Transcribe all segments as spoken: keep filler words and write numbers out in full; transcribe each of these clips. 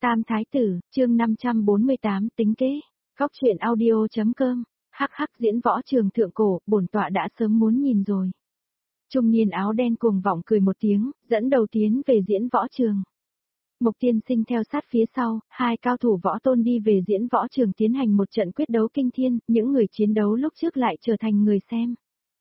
Tam Thái Tử, chương năm trăm bốn mươi tám tính kế, góc truyện audio.com, hắc hắc diễn võ trường thượng cổ, bổn tọa đã sớm muốn nhìn rồi. Trung niên áo đen cuồng vọng cười một tiếng, dẫn đầu tiến về diễn võ trường. Mục Tiên Sinh theo sát phía sau, hai cao thủ võ tôn đi về diễn võ trường tiến hành một trận quyết đấu kinh thiên, những người chiến đấu lúc trước lại trở thành người xem.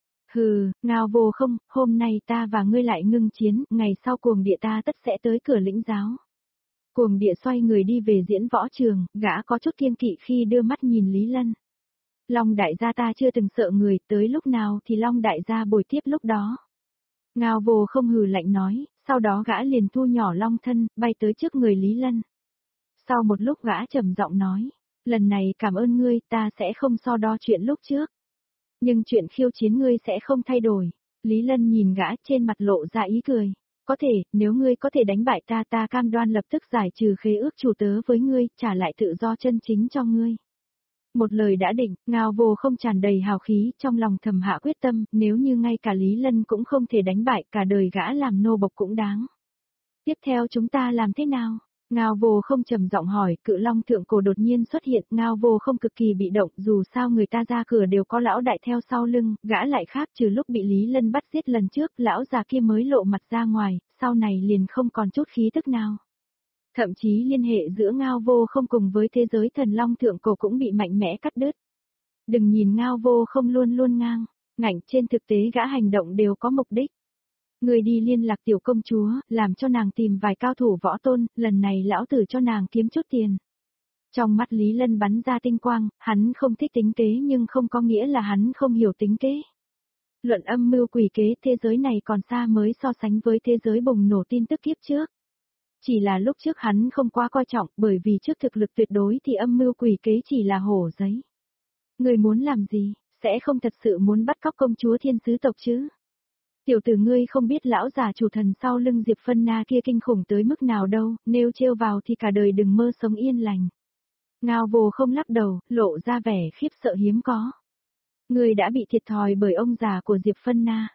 Hừ, Ngao Vô Không, hôm nay ta và ngươi lại ngưng chiến, ngày sau cuồng địa ta tất sẽ tới cửa lĩnh giáo. Cuồng địa xoay người đi về diễn võ trường, gã có chút kiêng kỵ khi đưa mắt nhìn Lý Lân. Long đại gia ta chưa từng sợ người, tới lúc nào thì Long đại gia bồi tiếp lúc đó. Ngao Vô Không hừ lạnh nói, sau đó gã liền thu nhỏ long thân, bay tới trước người Lý Lân. Sau một lúc gã trầm giọng nói, lần này cảm ơn ngươi, ta sẽ không so đo chuyện lúc trước. Nhưng chuyện khiêu chiến ngươi sẽ không thay đổi. Lý Lân nhìn gã trên mặt lộ ra ý cười. Có thể, nếu ngươi có thể đánh bại ta ta cam đoan lập tức giải trừ khế ước chủ tớ với ngươi, trả lại tự do chân chính cho ngươi. Một lời đã định, Ngao Vô Không tràn đầy hào khí, trong lòng thầm hạ quyết tâm, nếu như ngay cả Lý Lân cũng không thể đánh bại, cả đời gã làm nô bộc cũng đáng. Tiếp theo chúng ta làm thế nào? Ngao Vô Không trầm giọng hỏi, Cự Long thượng cổ đột nhiên xuất hiện, Ngao Vô Không cực kỳ bị động, dù sao người ta ra cửa đều có lão đại theo sau lưng, gã lại khác, trừ lúc bị Lý Lân bắt giết lần trước, lão già kia mới lộ mặt ra ngoài, sau này liền không còn chút khí tức nào. Thậm chí liên hệ giữa Ngao Vô Không cùng với thế giới thần long thượng cổ cũng bị mạnh mẽ cắt đứt. Đừng nhìn Ngao Vô Không luôn luôn ngang, ngạnh, trên thực tế gã hành động đều có mục đích. Người đi liên lạc tiểu công chúa, làm cho nàng tìm vài cao thủ võ tôn, lần này lão tử cho nàng kiếm chút tiền. Trong mắt Lý Lân bắn ra tinh quang, hắn không thích tính kế nhưng không có nghĩa là hắn không hiểu tính kế. Luận âm mưu quỷ kế, thế giới này còn xa mới so sánh với thế giới bùng nổ tin tức kiếp trước. Chỉ là lúc trước hắn không quá coi trọng, bởi vì trước thực lực tuyệt đối thì âm mưu quỷ kế chỉ là hổ giấy. Người muốn làm gì, sẽ không thật sự muốn bắt cóc công chúa thiên sứ tộc chứ? Tiểu tử ngươi không biết lão già chủ thần sau lưng Diệp Phân Na kia kinh khủng tới mức nào đâu, nếu trêu vào thì cả đời đừng mơ sống yên lành. Ngao Vô Không lắc đầu, lộ ra vẻ khiếp sợ hiếm có. Ngươi đã bị thiệt thòi bởi ông già của Diệp Phân Na.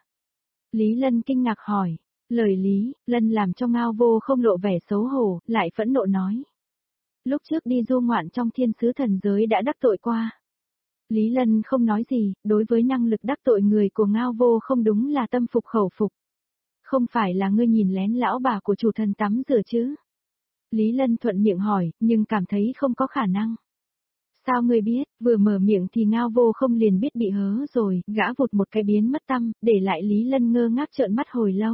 Lý Lân kinh ngạc hỏi, lời Lý Lân làm cho Ngao Vô Không lộ vẻ xấu hổ, lại phẫn nộ nói. Lúc trước đi du ngoạn trong thiên sứ thần giới đã đắc tội qua. Lý Lân không nói gì, đối với năng lực đắc tội người của Ngao Vô Không đúng là tâm phục khẩu phục. Không phải là ngươi nhìn lén lão bà của chủ thần tắm rửa chứ? Lý Lân thuận miệng hỏi, nhưng cảm thấy không có khả năng. Sao ngươi biết, vừa mở miệng thì Ngao Vô Không liền biết bị hớ rồi, gã vụt một cái biến mất tâm, để lại Lý Lân ngơ ngác trợn mắt hồi lâu.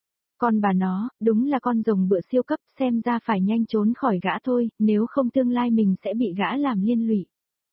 Con bà nó, đúng là con rồng bựa siêu cấp, xem ra phải nhanh trốn khỏi gã thôi, nếu không tương lai mình sẽ bị gã làm liên lụy.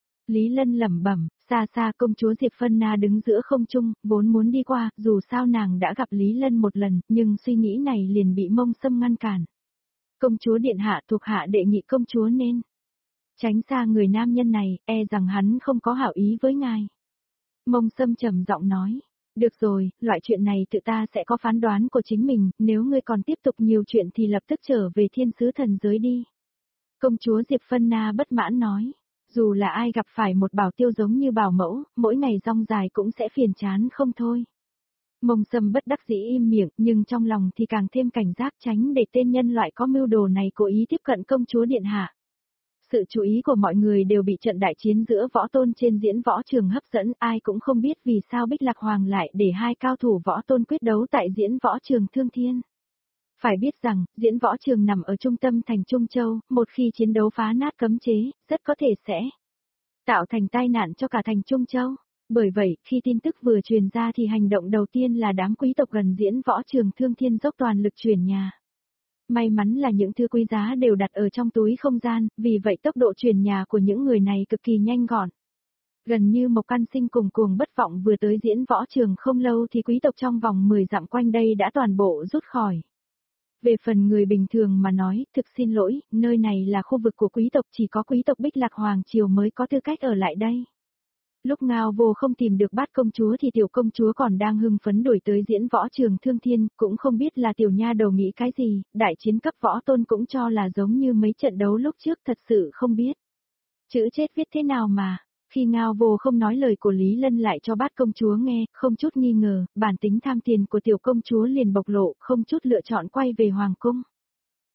Lý Lân lẩm bẩm, xa xa công chúa Diệp Phân Na đứng giữa không trung, vốn muốn đi qua, dù sao nàng đã gặp Lý Lân một lần, nhưng suy nghĩ này liền bị Mông Sâm ngăn cản. Công chúa điện hạ thuộc hạ đệ nghị công chúa nên tránh xa người nam nhân này, e rằng hắn không có hảo ý với ngài. Mông Sâm trầm giọng nói, được rồi, loại chuyện này tự ta sẽ có phán đoán của chính mình, nếu ngươi còn tiếp tục nhiều chuyện thì lập tức trở về thiên sứ thần giới đi. Công chúa Diệp Phân Na bất mãn nói. Dù là ai gặp phải một bảo tiêu giống như bảo mẫu, mỗi ngày rong dài cũng sẽ phiền chán không thôi. Mông Sâm bất đắc dĩ im miệng, nhưng trong lòng thì càng thêm cảnh giác tránh để tên nhân loại có mưu đồ này cố ý tiếp cận công chúa điện hạ. Sự chú ý của mọi người đều bị trận đại chiến giữa võ tôn trên diễn võ trường hấp dẫn, ai cũng không biết vì sao Bích Lạc Hoàng lại để hai cao thủ võ tôn quyết đấu tại diễn võ trường Thương Thiên. Phải biết rằng, diễn võ trường nằm ở trung tâm thành Trung Châu, một khi chiến đấu phá nát cấm chế, rất có thể sẽ tạo thành tai nạn cho cả thành Trung Châu. Bởi vậy, khi tin tức vừa truyền ra thì hành động đầu tiên là đám quý tộc gần diễn võ trường Thương Thiên dốc toàn lực chuyển nhà. May mắn là những thứ quý giá đều đặt ở trong túi không gian, vì vậy tốc độ chuyển nhà của những người này cực kỳ nhanh gọn. Gần như Mộc Căn Sinh cùng Cuồng Bất Vọng vừa tới diễn võ trường không lâu thì quý tộc trong vòng mười dặm quanh đây đã toàn bộ rút khỏi. Về phần người bình thường mà nói, thực xin lỗi, nơi này là khu vực của quý tộc, chỉ có quý tộc Bích Lạc Hoàng Triều mới có tư cách ở lại đây. Lúc Ngao Vô Không tìm được bát công chúa thì tiểu công chúa còn đang hưng phấn đuổi tới diễn võ trường Thương Thiên, cũng không biết là tiểu nha đầu nghĩ cái gì, đại chiến cấp võ tôn cũng cho là giống như mấy trận đấu lúc trước, thật sự không biết. Chữ chết viết thế nào mà. Khi Ngao Vô Không nói lời của Lý Lân lại cho bát công chúa nghe, không chút nghi ngờ, bản tính tham tiền của tiểu công chúa liền bộc lộ, không chút lựa chọn quay về hoàng cung.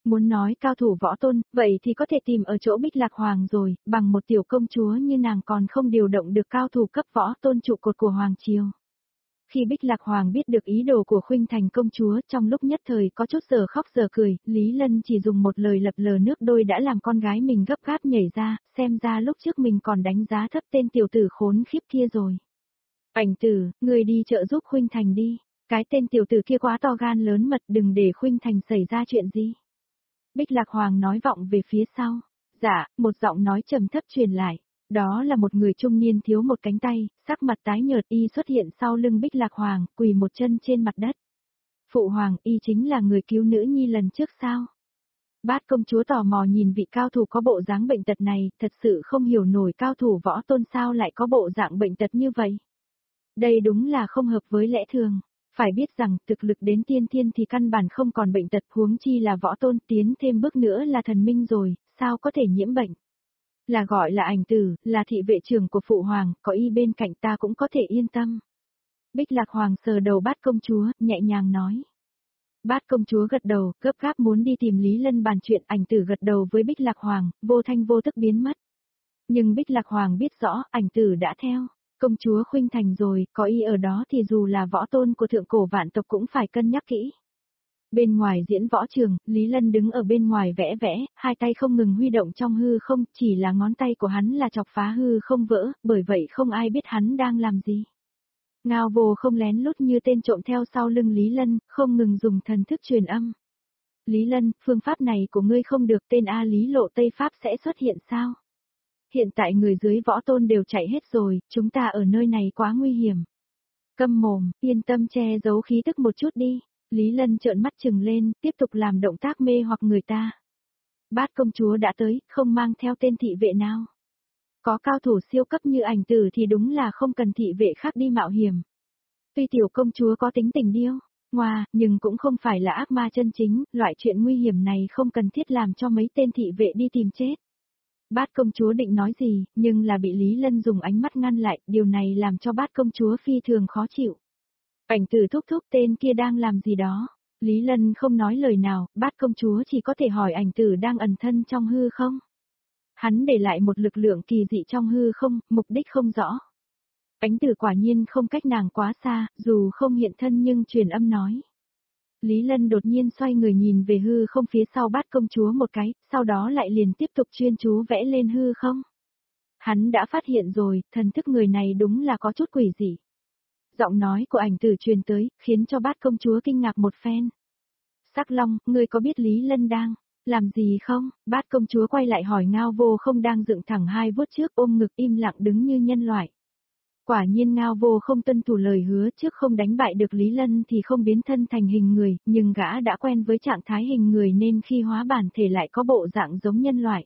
Muốn nói cao thủ võ tôn, vậy thì có thể tìm ở chỗ Bích Lạc Hoàng rồi, bằng một tiểu công chúa như nàng còn không điều động được cao thủ cấp võ tôn trụ cột của Hoàng Triều. Khi Bích Lạc Hoàng biết được ý đồ của Khuynh Thành công chúa, trong lúc nhất thời có chút giờ khóc giờ cười, Lý Lân chỉ dùng một lời lập lờ nước đôi đã làm con gái mình gấp gáp nhảy ra, xem ra lúc trước mình còn đánh giá thấp tên tiểu tử khốn khiếp kia rồi. Ảnh tử, người đi trợ giúp Khuynh Thành đi, cái tên tiểu tử kia quá to gan lớn mật, đừng để Khuynh Thành xảy ra chuyện gì. Bích Lạc Hoàng nói vọng về phía sau. Dạ, một giọng nói trầm thấp truyền lại. Đó là một người trung niên thiếu một cánh tay, sắc mặt tái nhợt, y xuất hiện sau lưng Bích Lạc Hoàng, quỳ một chân trên mặt đất. Phụ hoàng, y chính là người cứu nữ nhi lần trước sao? Bát công chúa tò mò nhìn vị cao thủ có bộ dáng bệnh tật này, thật sự không hiểu nổi cao thủ võ tôn sao lại có bộ dạng bệnh tật như vậy. Đây đúng là không hợp với lẽ thường. Phải biết rằng, thực lực đến tiên thiên thì căn bản không còn bệnh tật, huống chi là võ tôn, tiến thêm bước nữa là thần minh rồi, sao có thể nhiễm bệnh. Là gọi là ảnh tử, là thị vệ trưởng của phụ hoàng, có y bên cạnh ta cũng có thể yên tâm. Bích Lạc Hoàng sờ đầu Bát công chúa, nhẹ nhàng nói. Bát công chúa gật đầu, gấp gáp muốn đi tìm Lý Lân bàn chuyện, ảnh tử gật đầu với Bích Lạc Hoàng, vô thanh vô tức biến mất. Nhưng Bích Lạc Hoàng biết rõ, ảnh tử đã theo. Công chúa Khuynh Thành rồi, có y ở đó thì dù là võ tôn của thượng cổ vạn tộc cũng phải cân nhắc kỹ. Bên ngoài diễn võ trường, Lý Lân đứng ở bên ngoài vẽ vẽ, hai tay không ngừng huy động trong hư không, chỉ là ngón tay của hắn là chọc phá hư không vỡ, bởi vậy không ai biết hắn đang làm gì. Ngao Vô không lén lút như tên trộm theo sau lưng Lý Lân, không ngừng dùng thần thức truyền âm. Lý Lân, phương pháp này của ngươi không được, tên A Lý Lộ Tây Pháp sẽ xuất hiện sao? Hiện tại người dưới võ tôn đều chạy hết rồi, chúng ta ở nơi này quá nguy hiểm. Câm mồm, yên tâm che giấu khí tức một chút đi. Lý Lân trợn mắt trừng lên, tiếp tục làm động tác mê hoặc người ta. Bát công chúa đã tới, không mang theo tên thị vệ nào. Có cao thủ siêu cấp như ảnh tử thì đúng là không cần thị vệ khác đi mạo hiểm. Tuy tiểu công chúa có tính tình điêu, ngoa, nhưng cũng không phải là ác ma chân chính, loại chuyện nguy hiểm này không cần thiết làm cho mấy tên thị vệ đi tìm chết. Bát công chúa định nói gì, nhưng là bị Lý Lân dùng ánh mắt ngăn lại, điều này làm cho bát công chúa phi thường khó chịu. Ảnh tử thúc thúc tên kia đang làm gì đó. Lý Lân không nói lời nào, bát công chúa chỉ có thể hỏi ảnh tử đang ẩn thân trong hư không. Hắn để lại một lực lượng kỳ dị trong hư không, mục đích không rõ. Ảnh tử quả nhiên không cách nàng quá xa, dù không hiện thân nhưng truyền âm nói. Lý Lân đột nhiên xoay người nhìn về hư không phía sau bát công chúa một cái, sau đó lại liền tiếp tục chuyên chú vẽ lên hư không. Hắn đã phát hiện rồi, thần thức người này đúng là có chút quỷ dị. Giọng nói của ảnh tử truyền tới, khiến cho bát công chúa kinh ngạc một phen. Sắc Long, ngươi có biết Lý Lân đang làm gì không? Bát công chúa quay lại hỏi Ngao Vô không đang dựng thẳng hai vuốt trước ôm ngực im lặng đứng như nhân loại. Quả nhiên Ngao Vô không tuân thủ lời hứa trước không đánh bại được Lý Lân thì không biến thân thành hình người, nhưng gã đã quen với trạng thái hình người nên khi hóa bản thể lại có bộ dạng giống nhân loại.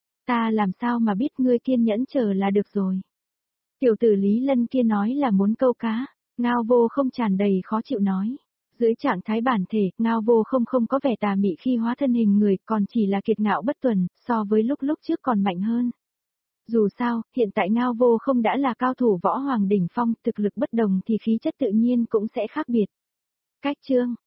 Ta làm sao mà biết, ngươi kiên nhẫn chờ là được rồi. Tiểu tử Lý Lân kia nói là muốn câu cá, Ngao Vô không tràn đầy khó chịu nói. Dưới trạng thái bản thể, Ngao Vô không không có vẻ tà mị khi hóa thân hình người, còn chỉ là kiệt ngạo bất tuần, so với lúc lúc trước còn mạnh hơn. Dù sao, hiện tại Ngao Vô không đã là cao thủ võ hoàng đỉnh phong, thực lực bất đồng thì khí chất tự nhiên cũng sẽ khác biệt. Cách chương